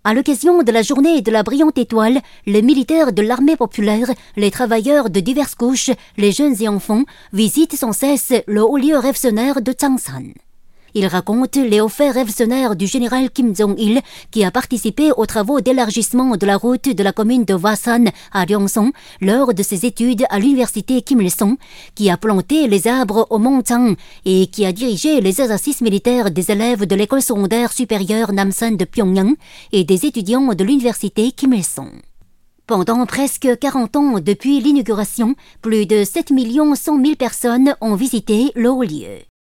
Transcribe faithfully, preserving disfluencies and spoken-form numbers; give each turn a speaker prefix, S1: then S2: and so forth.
S1: À l'occasion de la journée de la brillante étoile, les militaires de l'armée populaire, les travailleurs de diverses couches, les jeunes et enfants visitent sans cesse le haut lieu révolutionnaire de Changsan. Ils racontent les hauts faits révolutionnaires du général Kim Jong-il qui a participé aux travaux d'élargissement de la route de la commune de Hwasan à Ryongson lors de ses études à l'université Kim Il-sung, qui a planté les arbres au mont Chang et qui a dirigé les exercices militaires des élèves de l'école secondaire supérieure Namsan de Pyongyang et des étudiants de l'université Kim Il-sung. Pendant presque quarante ans depuis l'inauguration, plus de sept millions cent mille personnes ont visité le haut lieu.